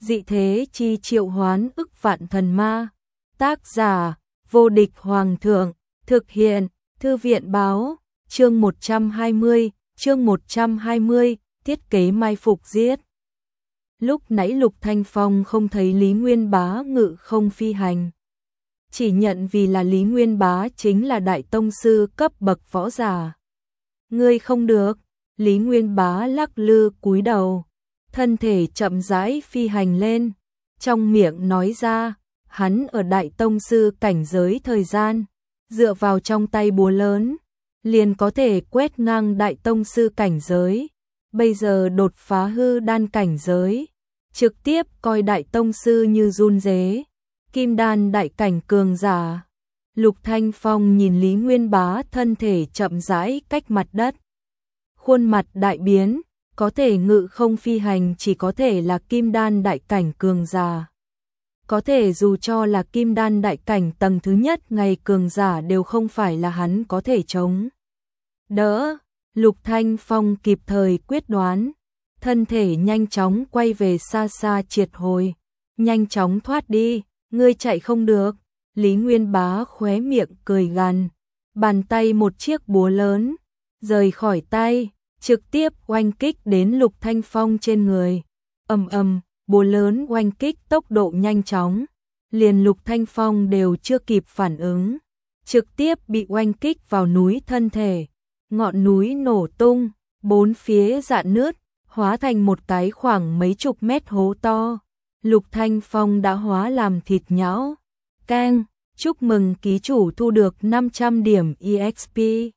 Dị thế chi triệu hoán ức vạn thần ma. Tác giả: Vô địch hoàng thượng. Thực hiện: Thư viện báo. Chương 120, thiết kế mai phục giết. Lúc nãy Lục Thanh Phong không thấy Lý Nguyên Bá ngự không phi hành. Chỉ nhận vì là Lý Nguyên Bá chính là đại tông sư cấp bậc võ giả. Ngươi không được. Lý Nguyên Bá lắc lư cúi đầu, thân thể chậm rãi phi hành lên, trong miệng nói ra, hắn ở đại tông sư cảnh giới thời gian, dựa vào trong tay búa lớn, liền có thể quét ngang đại tông sư cảnh giới, bây giờ đột phá hư đan cảnh giới, trực tiếp coi đại tông sư như run rế, kim đan đại cảnh cường giả. Lục Thanh Phong nhìn Lý Nguyên Bá thân thể chậm rãi cách mặt đất, khuôn mặt đại biến, có thể ngự không phi hành chỉ có thể là kim đan đại cảnh cường giả. Có thể dù cho là kim đan đại cảnh tầng thứ nhất ngày cường giả đều không phải là hắn có thể chống đỡ. Lục Thanh Phong kịp thời quyết đoán, thân thể nhanh chóng quay về xa xa triệt hồi, nhanh chóng thoát đi, ngươi chạy không được. Lý Nguyên Bá khóe miệng cười gằn, bàn tay một chiếc búa lớn rời khỏi tay, trực tiếp oanh kích đến Lục Thanh Phong trên người. Ầm ầm, búa lớn oanh kích tốc độ nhanh chóng, liền Lục Thanh Phong đều chưa kịp phản ứng, trực tiếp bị oanh kích vào núi thân thể. Ngọn núi nổ tung, bốn phía rạn nứt, hóa thành một cái khoảng mấy chục mét hố to. Lục Thanh Phong đã hóa làm thịt nhão. Keng, chúc mừng ký chủ thu được 500 điểm EXP.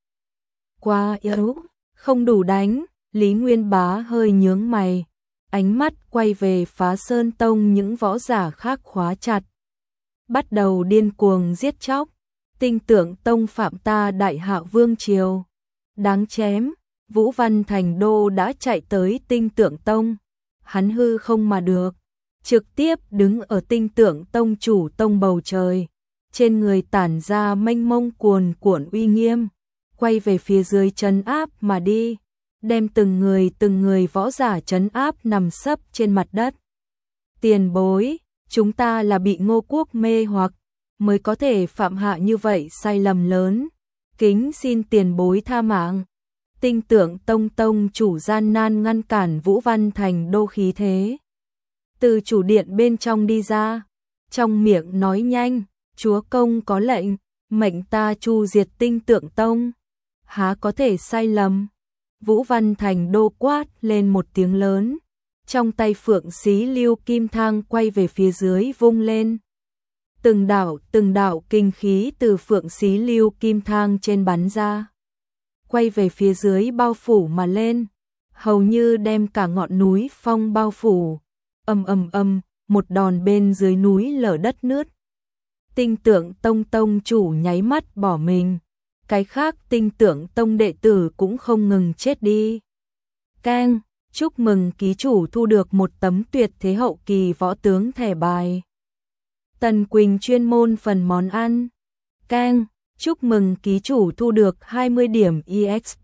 Quá yếu, không đủ đánh. Lý Nguyên Bá hơi nhướng mày, ánh mắt quay về Phá Sơn Tông những võ giả khác khóa chặt, bắt đầu điên cuồng giết chóc. Tinh Tượng Tông phạm ta Đại Hạ Vương triều, đáng chém. Vũ Văn Thành Đô đã chạy tới Tinh Tượng Tông, hắn hư không mà được, trực tiếp đứng ở Tinh Tượng Tông chủ tông bầu trời, trên người tản ra mênh mông cuồn cuộn uy nghiêm, quay về phía dưới trấn áp mà đi, đem từng người võ giả trấn áp nằm sấp trên mặt đất. Tiền bối, chúng ta là bị Ngô Quốc mê hoặc mới có thể phạm hạ như vậy sai lầm lớn, kính xin tiền bối tha mạng. Tinh Tượng Tông tông chủ gian nan ngăn cản Vũ Văn Thành Đô khí thế, từ chủ điện bên trong đi ra, trong miệng nói nhanh, chúa công có lệnh, mệnh ta chu diệt Tinh Tượng Tông, há có thể sai lầm. Vũ Văn Thành Đô quát lên một tiếng lớn, trong tay phượng xí lưu kim thang quay về phía dưới vung lên. Từng đạo kinh khí từ phượng xí lưu kim thang trên bắn ra, quay về phía dưới bao phủ mà lên, hầu như đem cả ngọn núi phong bao phủ. Ầm ầm ầm, một đòn bên dưới núi lở đất nứt. Tinh Tượng Tông tông chủ nháy mắt bỏ mình, cái khác Tinh Tượng Tông đệ tử cũng không ngừng chết đi. Keng, chúc mừng ký chủ thu được một tấm tuyệt thế hậu kỳ võ tướng thẻ bài. Tần Quỳnh chuyên môn phần món ăn. Keng, chúc mừng ký chủ thu được 20 điểm EXP.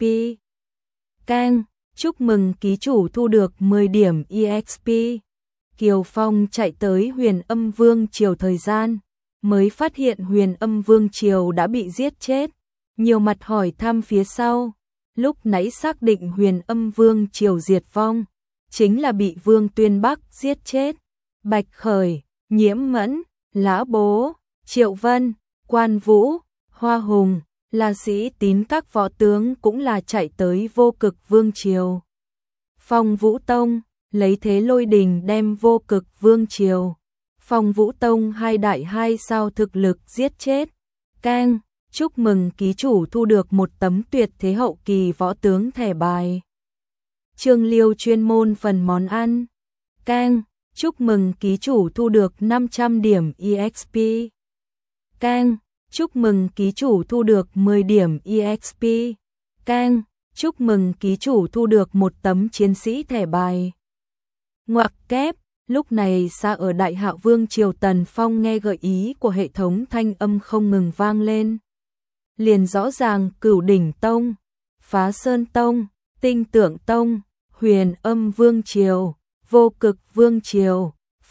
Keng, chúc mừng ký chủ thu được 10 điểm EXP. Kiều Phong chạy tới Huyền Âm Vương triều thời gian, mới phát hiện Huyền Âm Vương triều đã bị giết chết, nhiều mặt hỏi thăm phía sau, lúc nãy xác định Huyền Âm Vương triều diệt vong, chính là bị Vương Tuyên Bắc giết chết. Bạch Khởi, Nhiễm Mẫn, Lã Bố, Triệu Vân, Quan Vũ, Hoa Hùng, là sĩ tín các võ tướng cũng là chạy tới Vô Cực Vương triều. Phong Vũ Tông lấy thế lôi đình đem Vô Cực Vương triều, Phong Vũ Tông 2 đại 2 sao thực lực giết chết. Keng, chúc mừng ký chủ thu được một tấm tuyệt thế hậu kỳ võ tướng thẻ bài. Trương Liêu chuyên môn phần món ăn. Keng, chúc mừng ký chủ thu được 500 điểm EXP. Keng, chúc mừng ký chủ thu được 10 điểm EXP. Keng, chúc mừng ký chủ thu được một tấm chiến sĩ thẻ bài. Ngoặc kép, lúc này xa ở Đại Hạ Vương triều Tần Phong nghe gợi ý của hệ thống thanh âm không ngừng vang lên. Liền rõ ràng Cửu Đỉnh Tông, Phá Sơn Tông, Tinh Tượng Tông, Huyền Âm Vương triều, Vô Cực Vương triều,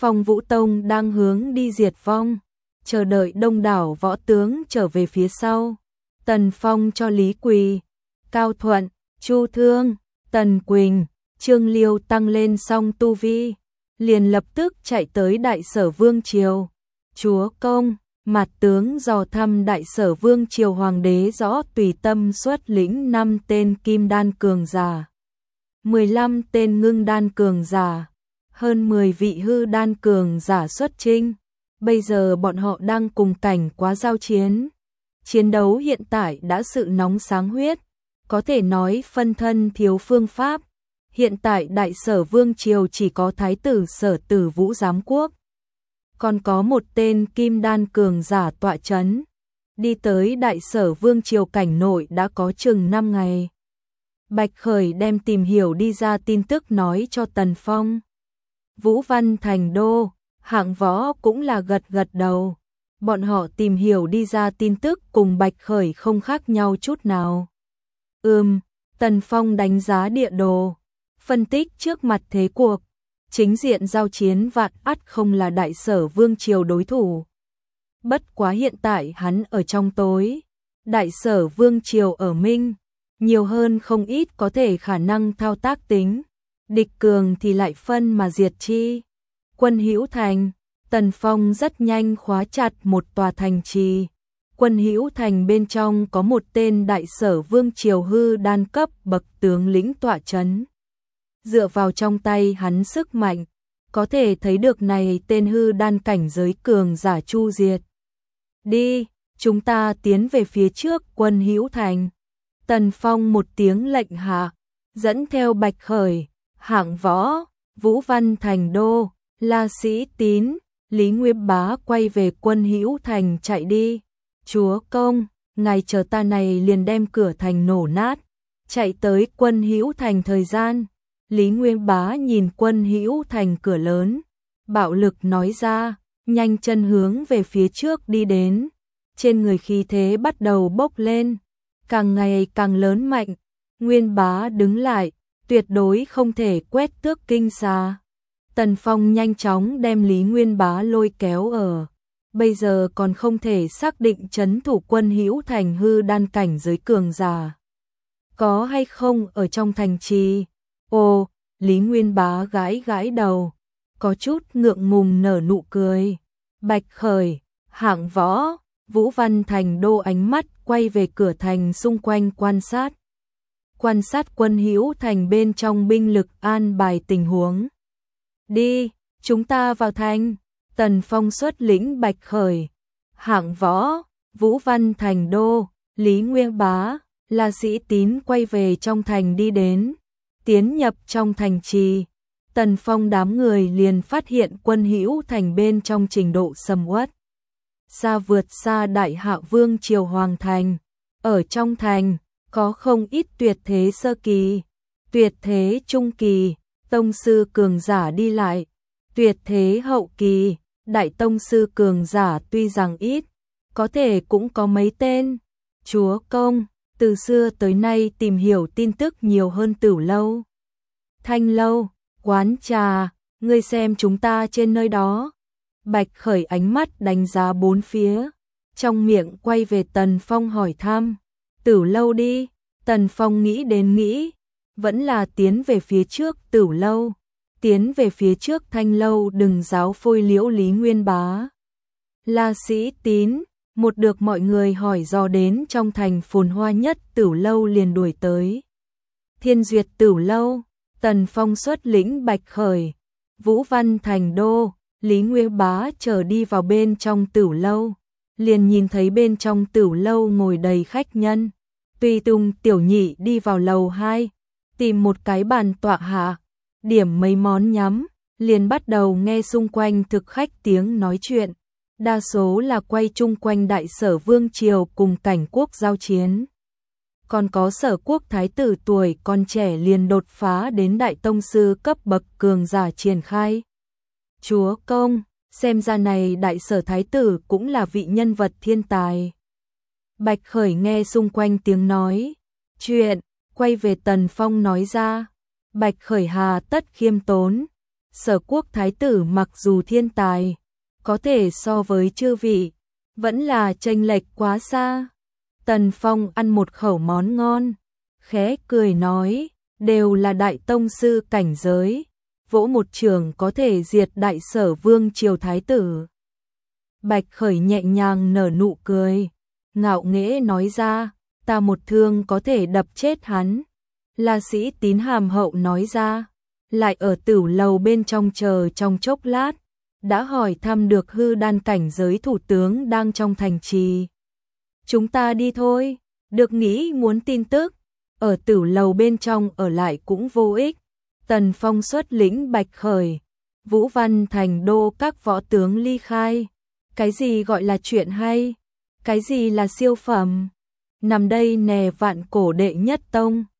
Phong Vũ Tông đang hướng đi diệt vong, chờ đợi đông đảo võ tướng trở về phía sau. Tần Phong cho Lý Quỳ, Cao Thuận, Chu Thương, Tần Quỳnh, Trương Liêu tăng lên song tu vi, liền lập tức chạy tới Đại Sở Vương triều. Chúa công, mặt tướng dò thăm Đại Sở Vương triều hoàng đế rõ tùy tâm xuất lĩnh 5 tên kim đan cường giả, 15 tên ngưng đan cường giả, hơn 10 vị hư đan cường giả xuất chinh. Bây giờ bọn họ đang cùng cảnh quá giao chiến. Chiến đấu hiện tại đã sự nóng sáng huyết, có thể nói phân thân thiếu phương pháp. Hiện tại Đại Sở Vương triều chỉ có Thái tử Sở Tử Vũ giám quốc, còn có một tên kim đan cường giả tọa chấn. Đi tới Đại Sở Vương triều cảnh nội đã có chừng 5 ngày. Bạch Khởi đem tìm hiểu đi ra tin tức nói cho Tần Phong. Vũ Văn Thành Đô, Hạng Võ cũng là gật gật đầu. Bọn họ tìm hiểu đi ra tin tức cùng Bạch Khởi không khác nhau chút nào. Tần Phong đánh giá địa đồ, phân tích trước mặt thế cuộc, chính diện giao chiến vạn ắt không là Đại Sở Vương triều đối thủ. Bất quá hiện tại hắn ở trong tối, Đại Sở Vương triều ở minh, nhiều hơn không ít có thể khả năng thao tác tính, địch cường thì lại phân mà diệt chi. Quân Hữu Thành, Tần Phong rất nhanh khóa chặt một tòa thành trì. Quân Hữu Thành bên trong có một tên Đại Sở Vương triều hư đan cấp bậc tướng lĩnh tọa chấn. Dựa vào trong tay hắn sức mạnh, có thể thấy được này tên hư đan cảnh giới cường giả chu diệt. Đi, chúng ta tiến về phía trước Quân Hữu Thành. Tần Phong một tiếng lệnh hạ, dẫn theo Bạch Khởi, Hạng Võ, Vũ Văn Thành Đô, La Sĩ Tín, Lý Nguyên Bá quay về Quân Hữu Thành chạy đi. Chúa công, ngài chờ ta này liền đem cửa thành nổ nát. Chạy tới Quân Hữu Thành thời gian, Lý Nguyên Bá nhìn Quân Hữu Thành cửa lớn, bạo lực nói ra, nhanh chân hướng về phía trước đi đến. Trên người khí thế bắt đầu bốc lên, càng ngày càng lớn mạnh. Nguyên Bá đứng lại, tuyệt đối không thể quét tước kinh xa. Tần Phong nhanh chóng đem Lý Nguyên Bá lôi kéo ở. Bây giờ còn không thể xác định trấn thủ Quân Hữu Thành hư đan cảnh giới cường giả có hay không ở trong thành trì. Ồ, Lý Nguyên Bá gãi gãi đầu, có chút ngượng ngùng nở nụ cười. Bạch Khởi, Hạng Võ, Vũ Văn Thành Đô ánh mắt quay về cửa thành xung quanh quan sát. Quan sát Quân Hữu Thành bên trong binh lực an bài tình huống. Đi, chúng ta vào thành. Tần Phong xuất lĩnh Bạch Khởi, Hạng Võ, Vũ Văn Thành Đô, Lý Nguyên Bá, La Sĩ Tín quay về trong thành đi đến. Tiến nhập trong thành trì, Tần Phong đám người liền phát hiện Quân Hữu Thành bên trong trình độ sầm uất, xa vượt xa Đại Hạ Vương triều hoàng thành. Ở trong thành có không ít tuyệt thế sơ kỳ, tuyệt thế trung kỳ, tông sư cường giả đi lại, tuyệt thế hậu kỳ, đại tông sư cường giả tuy rằng ít, có thể cũng có mấy tên. Chúa công, từ xưa tới nay tìm hiểu tin tức nhiều hơn Tửu lâu, Thanh lâu, quán trà, ngươi xem chúng ta trên nơi đó. Bạch Khởi ánh mắt đánh giá bốn phía, trong miệng quay về Tần Phong hỏi thăm. Tửu lâu đi. Tần Phong nghĩ đến nghĩ, vẫn là tiến về phía trước Tửu lâu, tiến về phía trước Thanh lâu đừng giáo phôi liễu Lý Nguyên Bá. La Sĩ Tín, một được mọi người hỏi dò đến trong thành phồn hoa nhất Tửu lâu liền đuổi tới. Thiên Duyệt Tửu lâu, Tần Phong xuất lĩnh Bạch Khởi, Vũ Văn Thành Đô, Lý Nguyên Bá chờ đi vào bên trong Tửu lâu, liền nhìn thấy bên trong Tửu lâu ngồi đầy khách nhân. Tùy Tùng tiểu nhị đi vào lầu 2, tìm một cái bàn tọa hạ, điểm mấy món nhắm, liền bắt đầu nghe xung quanh thực khách tiếng nói chuyện, đa số là quay chung quanh Đại Sở Vương triều cùng cảnh quốc giao chiến. Còn có Sở quốc thái tử tuổi còn trẻ liền đột phá đến đại tông sư cấp bậc cường giả triển khai. Chúa công, xem ra này Đại Sở thái tử cũng là vị nhân vật thiên tài. Bạch Khởi nghe xung quanh tiếng nói chuyện, quay về Tần Phong nói ra. Bạch Khởi hà tất khiêm tốn, Sở Quốc thái tử mặc dù thiên tài, có thể so với chư vị, vẫn là chênh lệch quá xa. Tần Phong ăn một khẩu món ngon, khẽ cười nói, đều là đại tông sư cảnh giới, vỗ một trường có thể diệt đại sở vương triều thái tử. Bạch Khởi nhẹ nhàng nở nụ cười, ngạo nghễ nói ra, ta một thương có thể đập chết hắn. La Sĩ Tín hàm hậu nói ra, lại ở Tửu lầu bên trong chờ trong chốc lát, đã hỏi thăm được hư đan cảnh giới thủ tướng đang trong thành trì. Chúng ta đi thôi, được nghĩ muốn tin tức, ở Tửu lầu bên trong ở lại cũng vô ích. Tần Phong xuất lĩnh Bạch Khởi, Vũ Văn thành đô các võ tướng ly khai. Cái gì gọi là chuyện hay? Cái gì là siêu phẩm? Nằm đây nè vạn cổ đệ nhất tông.